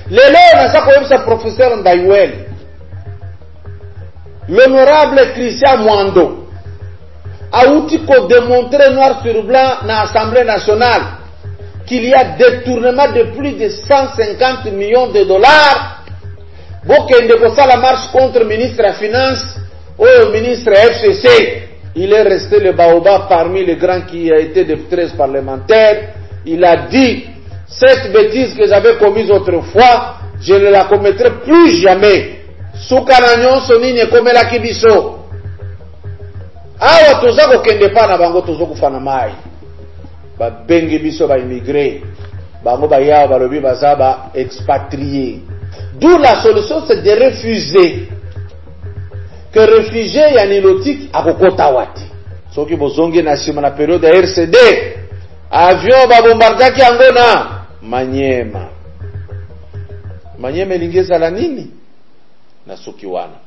Lelo na sako yebisa professeur Ndayuel. L'honorable Christian Mwando a outil qu'on démontrer noir sur blanc dans l'Assemblée nationale qu'il y a détournement de plus de 150 millions de dollars. Bon, qu'il y a la marche contre le ministre des Finances ou le ministre FCC. Il est resté le baobab parmi les grands qui a été de 13 parlementaires. Il a dit, cette bêtise que j'avais commise autrefois, je ne la commettrai plus jamais. Soukananyon sonini comme la kibiso. Awa tozako kende pa na bango tozoko fana mai. Ba bengi biso ba immigré. Bango ba ya ba lobi bazaba expatrié. D'où la solution c'est de refuser que réfugié ya nilotique akokota wati. Soki bozongi na sima na période ya RCD. Avion ba bombardaki yango na Manyema. Manyema lingeza la nini? Na Sukiwana.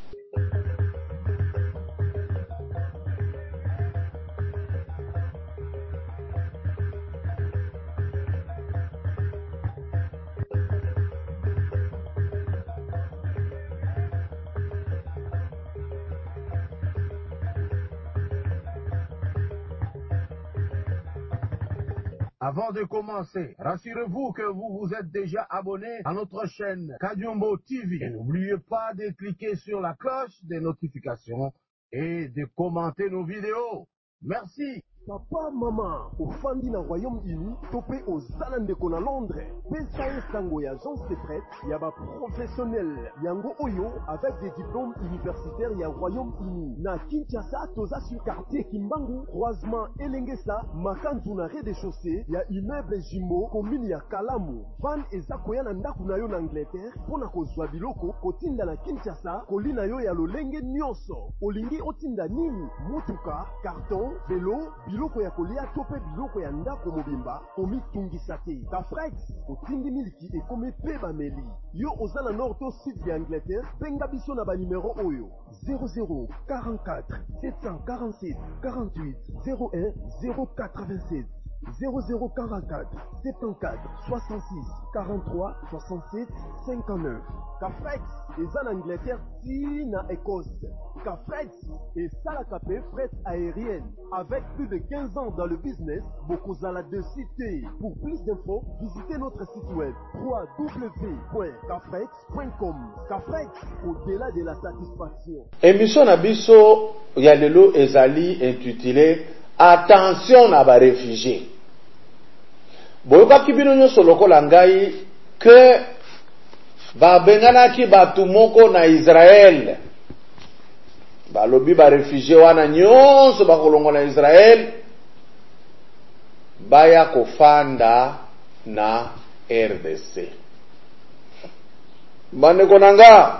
Avant de commencer, rassurez-vous que vous vous êtes déjà abonné à notre chaîne Kadiombo TV. Et n'oubliez pas de cliquer sur la cloche des notifications et de commenter nos vidéos. Merci. Papa, maman, au fandi na Royaume-Uni, topé aux Zalandeko na Londres. Pesa sango ya Jean Secret, yaba professionnel. Yango Oyo, avec des diplômes universitaires ya Royaume-Uni. Na Kinshasa, toza sur quartier Kimbangu, croisement Elengesa, makanzu na rez-de-chaussée, ya immeuble Jimbo, commune ya Kalamu. Van ezakoya na ndaku na yo na Angleterre, pona kozwa biloko, kotinda na Kinshasa, kolina yo ya lolenge nyonso. Olingi otinda nini? Mutuka, carton, vélo, biloko ya kolia tope biloko ya ndako mobimba komi tungisa te. Kafrex otindi miliki ekomi pe bameli. Yo ozala nord to sud ya Angleterre, penga biso na ba numero oyo 0044 747 48 01 087 0044 74 66 43 67 59. Cafrex est en Angleterre si na Écosse. Cafrex est Salakapé fret aérienne. Avec plus de 15 ans dans le business, Bokozala de cité. Pour plus d'infos, visitez notre site web www.cafrex.com. Cafrex, au-delà de la satisfaction. Émission Nabiso, Yalelo Ezali intitulé Attention à ba réfugiés. Boyoka kibino nyoso lokola ngai que ba benganaki batu moko na Israël. Ba lobi ba réfugié wana nyonso ba kolongo na Israël baya kofanda na RDC. Bande konanga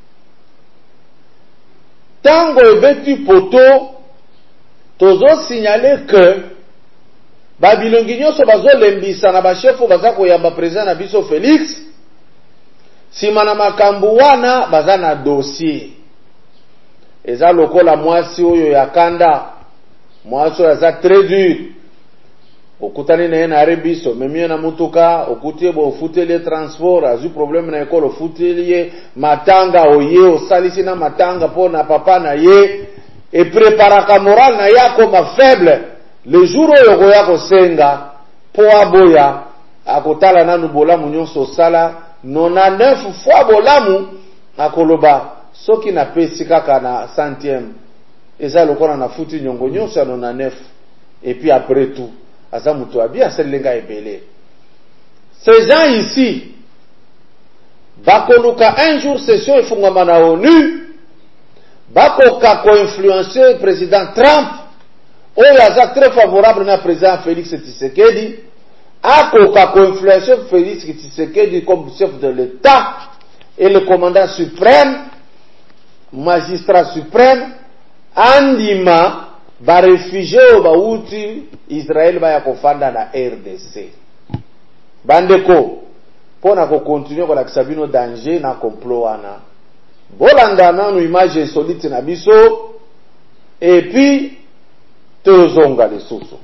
tango ebeti poto tozo signaler que babilongi nyonso bazo lembisa na bashefu baza koyamba président na biso Félix sima na makambo wana baza na dossier eza lokola mwasi oyo ya kanda mwasi oyo aza très dur okutani na ye na rebiso memie na mutuka okutie bo ofuteli transport azu problème na ekolo ofuteli ye matanga oye osalisi na matanga po na papa na ye e preparaka moral na ye akoma faible le jour oyo koya kosenga po aboya akotala nanu bolamu nyonso osala 99 fois bolamu akoloba soki na pesi kaka na centième eza lokola na futi nyongo nyonso ya 99 et puis après tout aza mutu abi aselenga ebele. Ces gens ici bakoluka un jour session efungama na ONU bakoka ko-influencer président Trump oyo aza très favorable na président Félix Tshisekedi akoka ko-influencer Félix Tshisekedi comme chef de l'État et le commandant suprême magistrat suprême andima ba réfugié o ba uti Israël ba ya kofanda na RDC. Bandeko pona ko continuer ko la kisabino danger na complot wana bolanda nanu image insolite na biso et puis tozonga lisusu.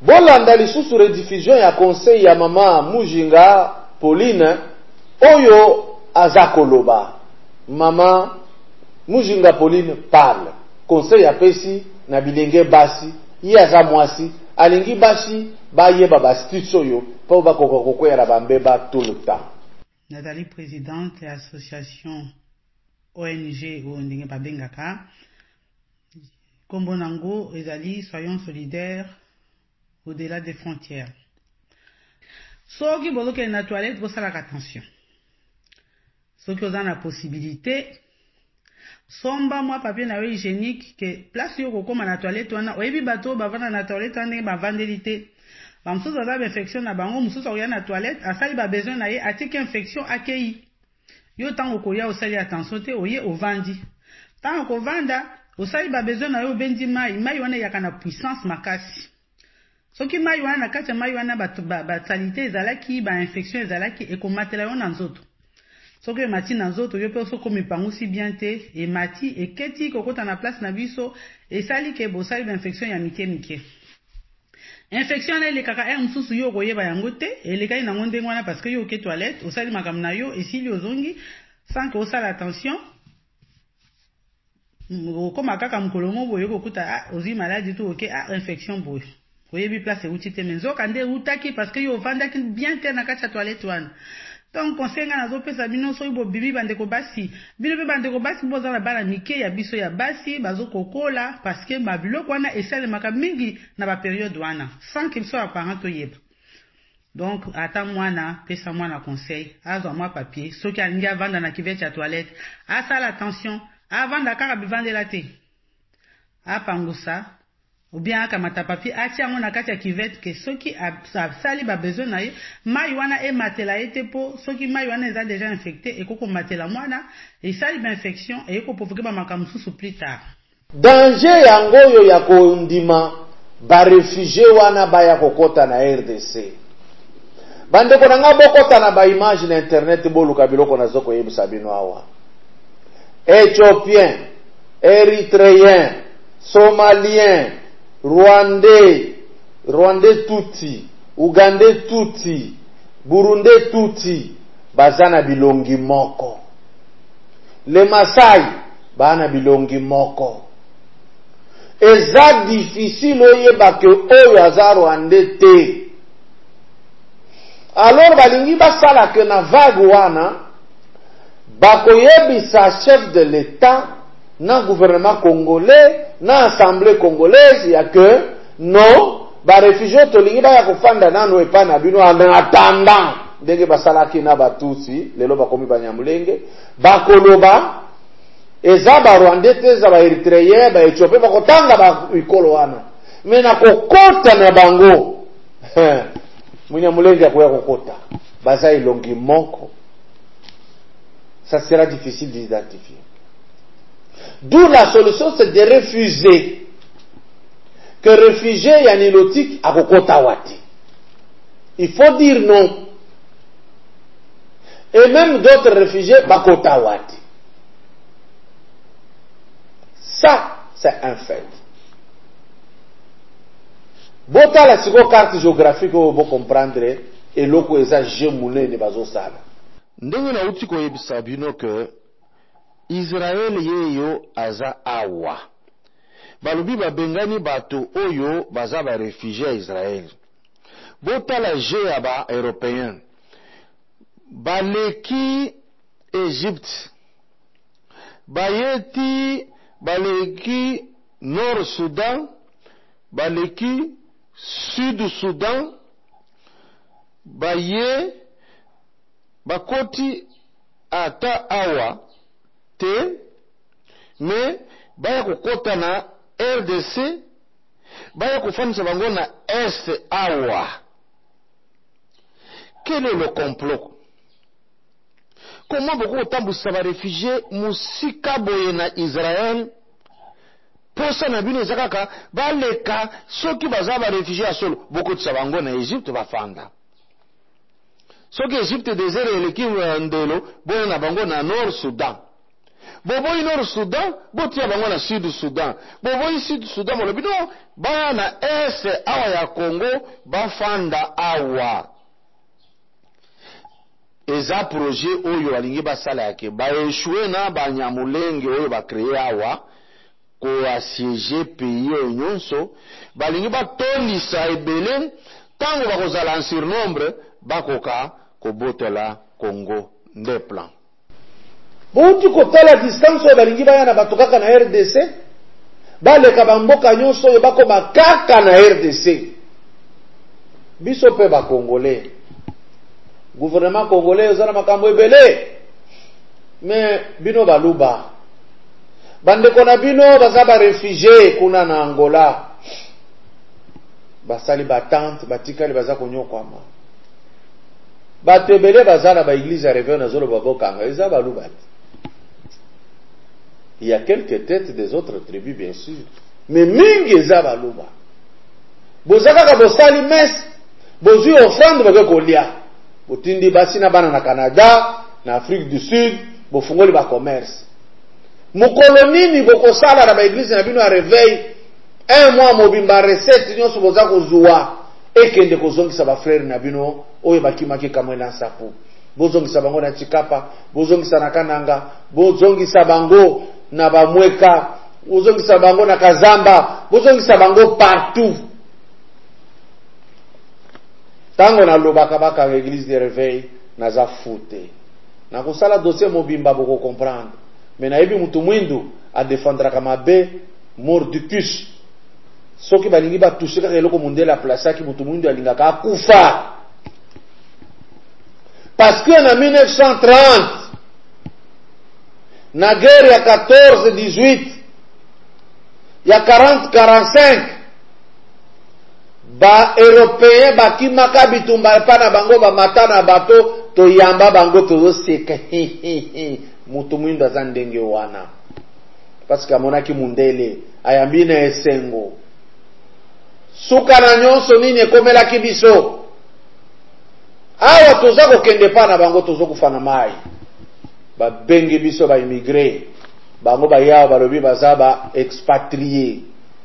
bolanda lisusu rediffusion ya conseil ya mama Mujinga Pauline oyo azakoloba. Mama Mujinga Pauline parle. Conseil ya pesi na bilenge basi ye aza mwasi alingi basi bayeba bastitution yo po bakokokwera bambeba tout le temps. Nathalie, présidente de l'association ONG ou ndenge babengaka Kombonango ezali soyons solidaires au-delà des frontières. Soki boloke na toilette bosalaka attention. Soki oza na possibilité somba mwa papier na hygiénique que place yo kokoma na toilette wana oyebi bato bavanda na toilette wana bavandeli te. Bamususu aza infection na bango mususu oya na toilette asali ba besoin na ye atiki infection akei. Yo tango koya osali attention te oye ovandi. Tango kovanda osali ba besoin na yo bendi mai wana yaka na puissance makasi. Soki mai wana na kati ya mai wana ba salite ezalaki ba infection ezalaki ekomatela yo na nzoto. Soki emati na nzoto yo pe soko mipangusi bien te emati eketi kokota na place na biso esali ke bosali ba infection ya mike. Infection na elekaka mususu yo koyeba yango te elekai na ngonde wana parce que yo ke toilette osali makambo na yo esili ozongi sans que osala attention. Okoma kaka mukolo moko yo kokuta ozi maladie to oke infection boy. Oyebi place uti te menzoka nde utaki parce que yo vandaki bien te na kati ya toilette wana. Donc conseil nga nazopesa bino soki bobibi bandeko basi bino pe bandeko basi bozala bana mike ya biso ya basi bazokokola parce que babiloko wana esalemaka mingi na ba période wana sans qu'il soit apparent toyeba. Donc ata mwana pesa mwana conseil azwa mwa papier soki alingi avanda na kivete ya toilette asala attention avanda kaka bivandela te apangusa ou bien akamata papier ati yango na kati ya kivete ke soki asali ba besoin na ye mai wana ematela ye te po soki mai wana eza déjà infecté ekoko matela mwana esali ba infection eko provoquer ba makambo susu plus tard. Danger yango yo ya kondima ba réfugié wana baya kokota na RDC. Bandeko nanga bokota na ba image na internet boluka biloko na zoko yebisa bino awa. Éthiopien, Érythréen, Somalien, Rwandais Tutsi, Ougandais Tutsi, Burundais Tutsi, bazana bilongi moko. Les Maasai, bana bilongi moko. Eza difficile oyeba ke oyo aza Rwandais te. Alors balingi basala ke na vague wana, bakoyebisa chef de l'État, na gouvernement congolais, na assemblée congolaise, ya que non, ba réfugiés tolingi ba ya kofanda nano epa na bino en attendant ndenge basalaki na batusi lelo bakomi banyamulenge bakoloba eza ba Rwandais te za ba Eritréens ba Éthiopien bakotanga ba ikolo wana mais na kokota na bango munyamulenge akoya kokota baza ilongi moko. Ça sera difficile d'identifier. D'où la solution, c'est de refuser que réfugié yanilotique à Kokotawati. Il faut dire non. Et même d'autres réfugiés Bakotawati. Ça, c'est un fait. Bota la seconde carte géographique où vous comprendre et loko eza jemoulé ne bazo sala. Ndenge na uti koyebisa bino ke Israel yeyo aza awa. Balubi babengani bato oyo baza ba réfugié à Israël. Botala je ya ba européen. Baleki Égypte. Baleki Nord Soudan. Baleki Sud Soudan. Bakoti ata awa te, mais baya kokota na RDC, baya kofanisa bango na Est awa. Quel est le complot? Comment beaucoup otambusisa ba réfugiés musika boye na Israël? Posa na bino ezakaka baleka soki baza ba réfugiés asolo bokotisa bango na Égypte bafanda. Soki Égypte désert eleki ndelo boye na bango na Nord Soudan. boboyi Nord Sudan botia bango na Sud Sudan, boboyi Sud Sudan molobi no baya na ese awa ya Congo bafanda awa. Eza projet oyo balingi basala yake baeshue na banyamulenge oyo bakreye awa ko assiéger pays oyo nyonso, balingi batondisa ebele tango bakozala en surnombre bakoka kobotola Congo nde plan. Bouti kotala distance oyo balingi baya na bato kaka na RDC, baleka bamboka nyonso oyo bakoma kaka na RDC. Biso pe ba Congolais, gouvernement congolais ozana makambo ebele, mais bino baluba bandeko na bino baza ba réfugié kuna na Angola, basali batante batikali baza konyokwama, bato ebele baza na ba église ya Réveil na zolo babokanga eza baluba. Il y a quelques têtes des autres tribus bien sûr, mais mingi eza baluba. Bozaka ka bosali messe, bozui offrande bake kolia, botindi basi na bana na Canada, na Afrique du Sud, bofungoli ba commerce. Mukolo nini bokosala na ba église na bino ya Réveil, un mois mobimba recette nyonso boza kozwa ekende kozongisa ba frère na bino oyo bakimaki kamwe na sapu. Bozongisa bango na Chikapa, bozongisa na Kananga, bozongisa bango na Bamweka, bozongisa bango na Kazamba, bozongisa bango partout. Tango na lobaka baka l'église de Réveil naza fute. Na kusala dossier mobimba boko comprendre. Mais na yebi mutu mwindu a défendre kama be mordicus. Soki balingi ba toucher ka eloko mondele la place ki mutu mwindu alinga ka kufa. Parce que en 1930 na guerre ya 14-18 ya 40-45 ba européen bakimaka bitumba pa na bango ba mata na bato to yamba bango to seka mutu mwindu aza ndenge wana parce que amonaki mundele ayambi na esengo suka na nyonso nini ekomelaki biso awa toza kokende pa na bango tozo kufana mai ba bengi biso ba immigré bango ba yawa balobi baza ba expatrié.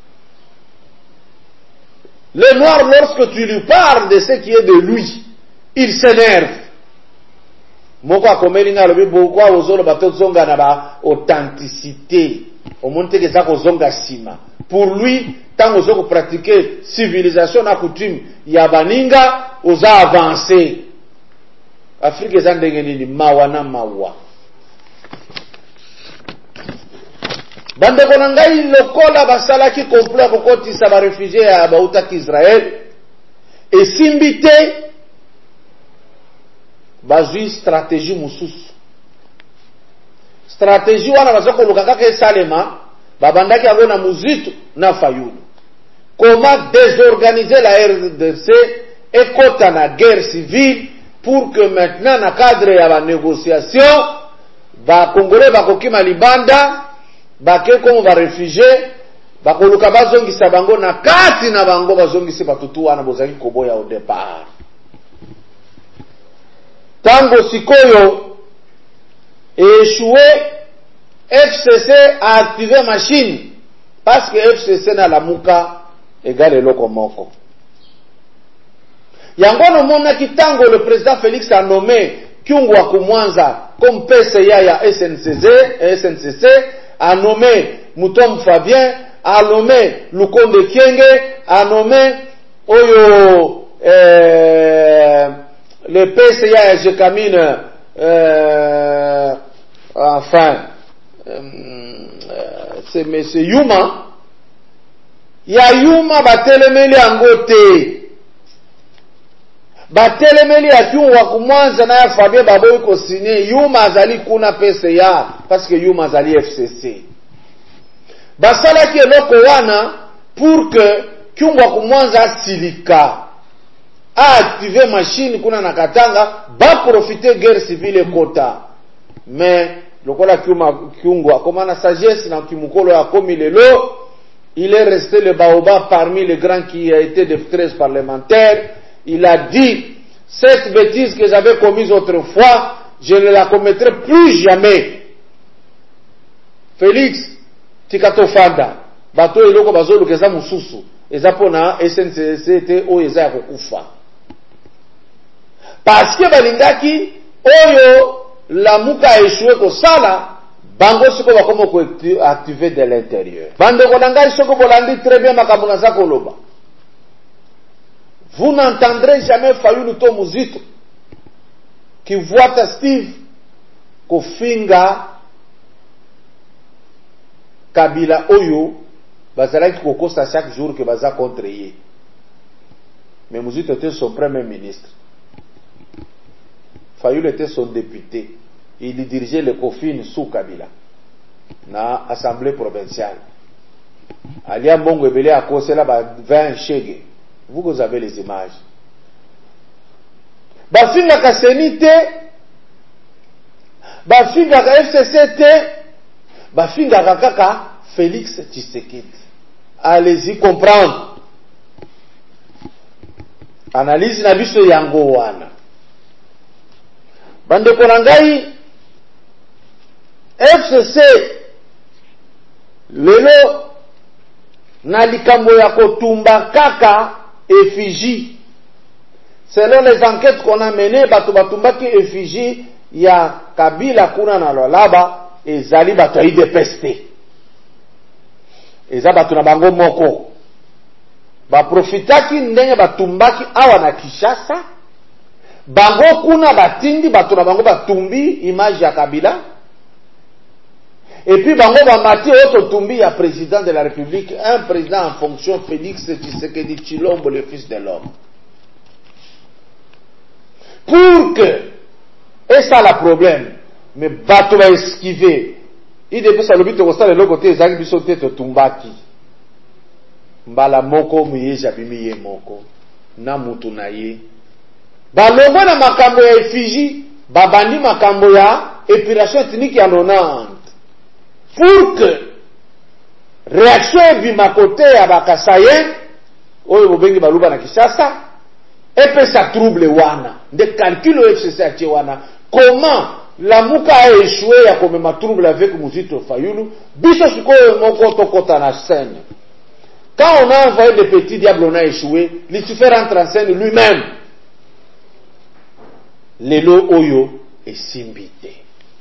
Le noir, lorsque tu lui parles de ce qui est de lui, il s'énerve. Moko akomelinga lobi bokwa ozolo bato zonga na ba authenticité. Omonte ke za ko zonga sima. Pour lui, tant ozo ko pratiquer civilisation na coutume ya baninga oza avancer. Afrique eza ndenge nini mawa na mawa. Bandeko na ngai lokola basalaki complot kokotisa ba réfugiés ya bautaki Israël esimbi te bazwi stratégie mususu. Stratégie wana baza koluka kaka esalema babandaki yango na muzitu na fayulu. Comment désorganiser la RDC ekota na guerre civile pour que maintenant na cadre ya ba négociation ba Congolais bakokima libanda bake komo ba réfugié bakoluka bazongisa bango na kati na bango bazongisi batutu wana bozaki koboya au départ. Tango sikoyo échoué, FCC a activé machine parce que FCC na lamuka égale eloko moko. Yango no mona kitango le président Félix a nommé Kyungwa Kumwanza comme PCA ya SNCC, a nommé Moutom Fabien, a nommé Lukonde Kienge, a nommé Oyo le PCA Jekamine enfin c'est monsieur Yuma. Ya Yuma batelemeli angote. Batelemeli ya Kyungwa Kumwanza na ya Fabien baboyi ko signer Yuma azali kuna PCA parce que Yuma azali FCC. Basalaki eloko wana pour que Kyungwa Kumwanza silika a activé machine kuna na Katanga ba profiter guerre civile kota. Mais lokola Kyungwa comme na sagesse na kimukolo ya komi lelo, il est resté le baobab parmi les grands qui a été de 13 parlementaires. Il a dit, cette bêtise que j'avais commise autrefois, je ne la commettrai plus jamais. Félix tikato fanda bato eloko bazoluka eza mususu eza pona SNCC te oyo eza ya kokufa parce que balingaki oyo lamuka échoué kosala bango siko bakoma ko activer de l'intérieur. Bandeko na ngai soko bolandi très bien makambo naza koloba. Vous n'entendrez jamais Fayulu to Muzito qui voit ta Steve kofinga Kabila oyo bazalaki kokosa chaque jour que baza contre ye. Mais Muzito était son premier ministre. Fayulu était son député. Il dirigeait le COFIN sous Kabila na assemblée provinciale. Alia Mbongo ebele akosela ba 20 chege. Vous avez les images. Bafinga ka senite, bafinga ka FCCT, bafinga ka kaka Félix Tshisekedi. Allez-y comprendre. Analyse na biso yango wana. Bande konangai FCC lelo na likambo ya kotumba kaka effigie. Selon les enquêtes qu'on a menées, bato batumbaki effigie ya Kabila kuna na Lolaba ezali bato aide peste. Eza bato na bango moko. Ba profitaki ndenge batumbaki awa na Kinshasa. Bango kuna batindi bato na bango batumbi image ya Kabila. Et puis bango bamati auto tumbi ya président de la République, un président en fonction, Félix Tshisekedi Tshilombo, le fils de l'homme. Pour que, et ça le problème, mais bato va esquiver. Il depuis ça l'obite au stade de l'autre côté, Zaki biso tete tumbaki. Mbala moko muyeja bimiye moko. Na mutu na ye. Balongo na makambo ya effigie, babandi makambo ya épuration ethnique ya 90. Pour que réaction bima côté ya bakasaye oyo bobengi baluba na Kinshasa et ça trouble wana de calcul au FCC atie wana comment la muka a échoué ya komema trouble avec Muzito Fayulu biso sikoyo moko tokota na scène. Quand on a envoyé des petits diables, on a échoué, Lucifer entre en scène lui-même. Lelo oyo esimbite.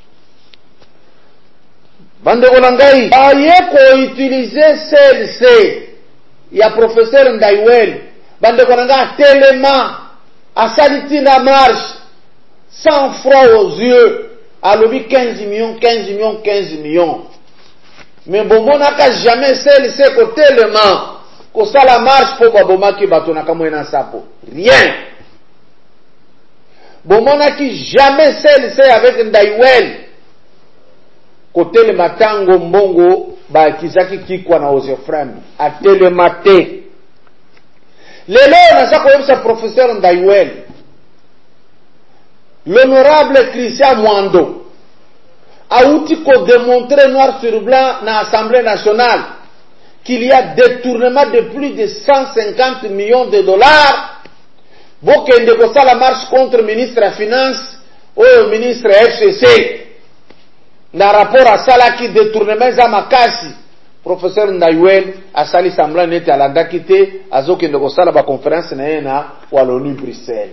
Bandeko nangai aye ko utiliser CLC ya professeur Ndaiwel bandeko nangai tellement asaliti na marche sans froid aux yeux alobi 15 millions mais bomona ka jamais CLC ko tellement ko sala marche po baboma ki bato na kamwena sapo rien bomona ki jamais CLC avec Ndaiwel kotele matango mbongo ba kizaki kikwa na Ozefrem atele mate lelo na sako yebisa professeur Ndaiwel l'honorable Christian Mwando a outi ko démontrer noir sur blanc na Assemblée nationale qu'il y a détournement de plus de 150 millions de dollars bokende ko sala marche contre ministre des finances ou ministre FCC na rapport à sala qui détournement za makasi professeur Ndaiwel asali semblant neti alandaki te azokende ko sala ba conférence na ye na Wallonie Bruxelles.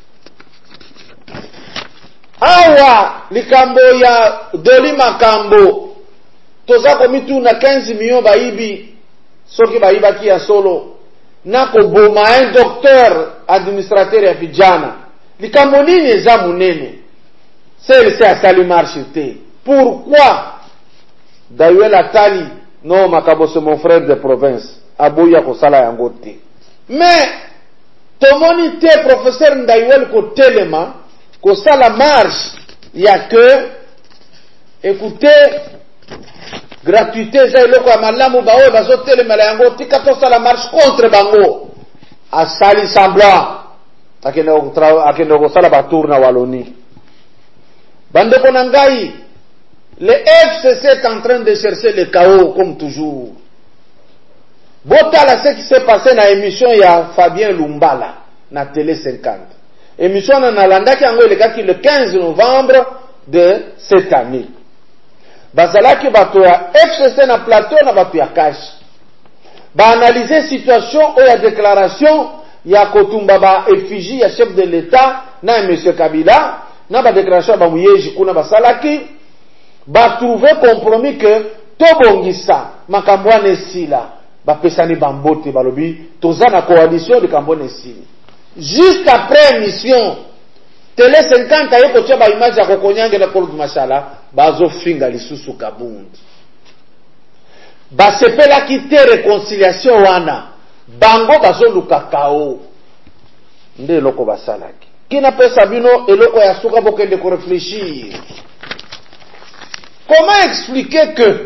Awa likambo ya Doli Makambo toza komitu na 15 millions baibi soki baibaki ya solo na ko boma un docteur administrateur ya vijana likambo nini eza munene c'est asali marche te. Pourquoi Ndaiwel atali non makabo c'est mon frère de province aboya ko sala yango te mais tomoni te professeur Ndaiwel ko telema ko sala marche ya que écoutez gratuité za eloko ya malamu ba oyo bazo telema la yango tika to sala marche contre bango asali semblant akende ko sala ba tour na Wallonie bandeko na ngai. Le FCC est en train de chercher le chaos comme toujours. Botala ce qui s'est passé dans l'émission ya Fabien Lumbala na Télé 50. Émission na landaki yango elekaki le 15 novembre de cette année. bazalaki bato ya FCC na plateau na bato ya cash baanalyse situation oyo ya déclaration ya kotumba ba effigie ya chef de l'État na M. Kabila na ba déclaration ba muyeji kuna basalaki batrouve compromis que tobongisa makambo wana esila bapesani bambote balobi toza na coalition de makambo wana esili juste après émission télé 50 aye kotia ba image ya kokonyange na Claude Mashala bazofinga lisusu kabundu basepelaki te réconciliation wana bango bazoluka kao nde eloko basalaki kina pesa bino eloko ya suka bokende ko réfléchir. Comment expliquer que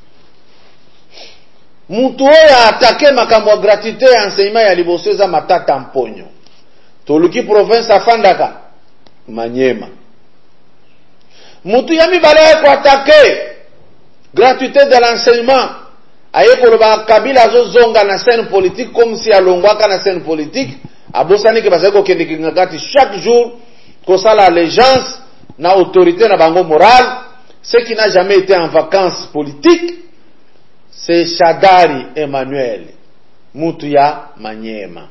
mutu oyo attaqué makambo ya gratuité ya enseignement ya liboso eza matata mponyo toluki province afandaka Manyema mutu ya mibale ko attaqué gratuité de l'enseignement aye koloba Kabila azozonga na scène politique comme si alongwaka na scène politique abosani ke bazako kende kingakati chaque jour kosala allégeance na autorité na bango morale. Ce qui n'a jamais été en vacances politiques, c'est Shadari Emmanuel, Mutuya Manyema.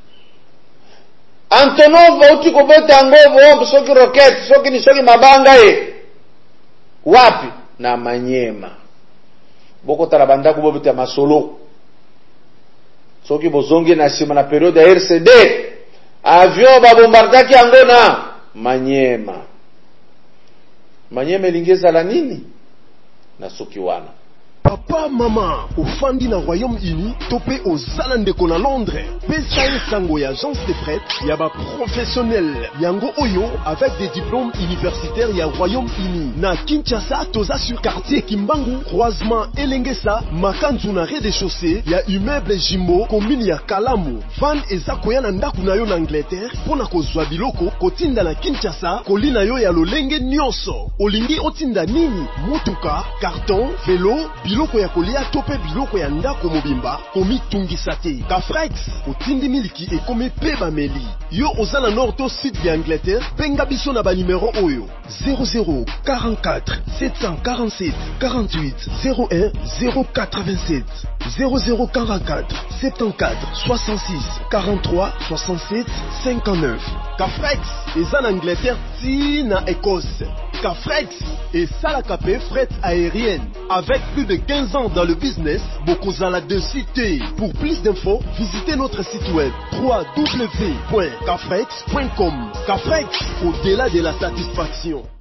Antonov uti kobeta ngovo soki rocket, soki ni soki mabanga wapi na Manyema. Boko talabanda kubobeta masolo. Soki bozongi na sima na période ya RCD, avion babombardaki yango na Manyema. Manyema elingeza la nini na soki wana Papa, maman, au Fandi na Royaume-Uni, topé aux Zalandeko na Londres. PSAE Sango ya agence de prêt, yaba professionnel. Yango Oyo, avec des diplômes universitaires ya Royaume-Uni. Na Kinshasa, toza sur quartier Kimbangu, croisement Elengesa, Makanzu na rez-de-chaussée, ya immeuble Jimbo, commune ya Kalamu. Van eza koya na ndaku na yo na Angleterre, pona kozwa biloko, kotinda na Kinshasa, kolina yo ya lolenge nyonso. Olingi otinda nini? Mutuka, carton, vélo, biloko ya kolia tope biloko ya ndako mobimba komi tungisa te. Kafrex otindi miliki ekome pe bameli. Yo ozala nord to sud ya Angleterre, benga biso na ba numéro oyo 0044 747 48 01 087 0044 74 66 43 67 59. Kafrex eza na Angleterre ti na Écosse. Kafrex et Salakapé fret aérienne. Avec plus de 15 ans dans le business, Bokozala de cité. Pour plus d'infos, visitez notre site web www.kafrex.com. Kafrex, au-delà de la satisfaction.